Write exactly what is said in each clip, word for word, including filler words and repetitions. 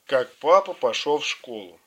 Как папа пошел в школу.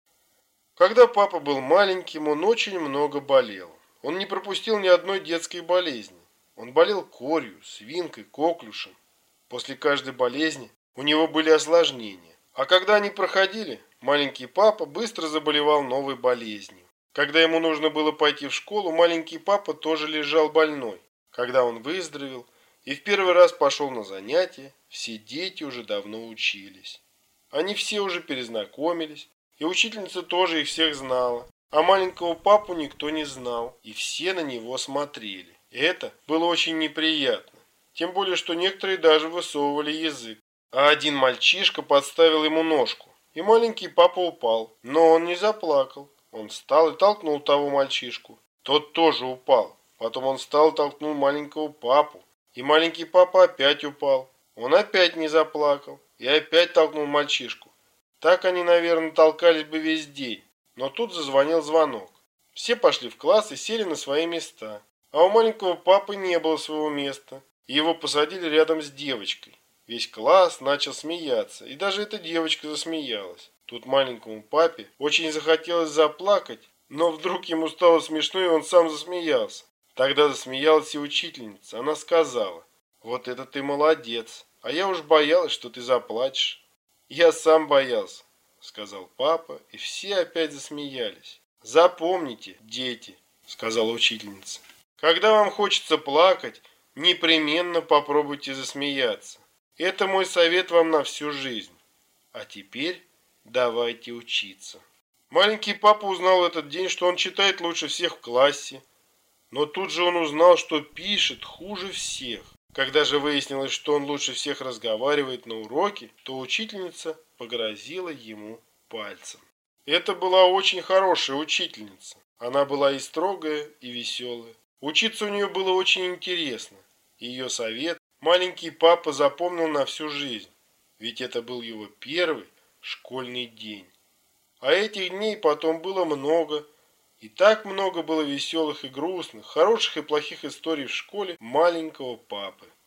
Когда папа был маленьким, он очень много болел. Он не пропустил ни одной детской болезни. Он болел корью, свинкой, коклюшем. После каждой болезни у него были осложнения. А когда они проходили, маленький папа быстро заболевал новой болезнью. Когда ему нужно было пойти в школу, маленький папа тоже лежал больной. Когда он выздоровел и в первый раз пошел на занятия, все дети уже давно учились. Они все уже перезнакомились, и учительница тоже их всех знала, а маленького папу никто не знал, и все на него смотрели. И это было очень неприятно, тем более, что некоторые даже высовывали язык. А один мальчишка подставил ему ножку, и маленький папа упал, но он не заплакал. Он встал и толкнул того мальчишку. Тот тоже упал. Потом он встал и толкнул маленького папу, и маленький папа опять упал. Он опять не заплакал и опять толкнул мальчишку. Так они, наверное, толкались бы весь день. Но тут зазвонил звонок. Все пошли в класс и сели на свои места. А у маленького папы не было своего места. И его посадили рядом с девочкой. Весь класс начал смеяться. И даже эта девочка засмеялась. Тут маленькому папе очень захотелось заплакать. Но вдруг ему стало смешно, и он сам засмеялся. Тогда засмеялась и учительница. Она сказала: «Вот это ты молодец. А я уж боялась, что ты заплачешь». «Я сам боялся», — сказал папа, и все опять засмеялись. «Запомните, дети», — сказала учительница, «когда вам хочется плакать, непременно попробуйте засмеяться. Это мой совет вам на всю жизнь. А теперь давайте учиться». Маленький папа узнал в этот день, что он читает лучше всех в классе, но тут же он узнал, что пишет хуже всех. Когда же выяснилось, что он лучше всех разговаривает на уроке, то учительница погрозила ему пальцем. Это была очень хорошая учительница. Она была и строгая, и веселая. Учиться у нее было очень интересно. Ее совет маленький папа запомнил на всю жизнь, ведь это был его первый школьный день. А этих дней потом было много. И так много было веселых и грустных, хороших и плохих историй в школе маленького папы.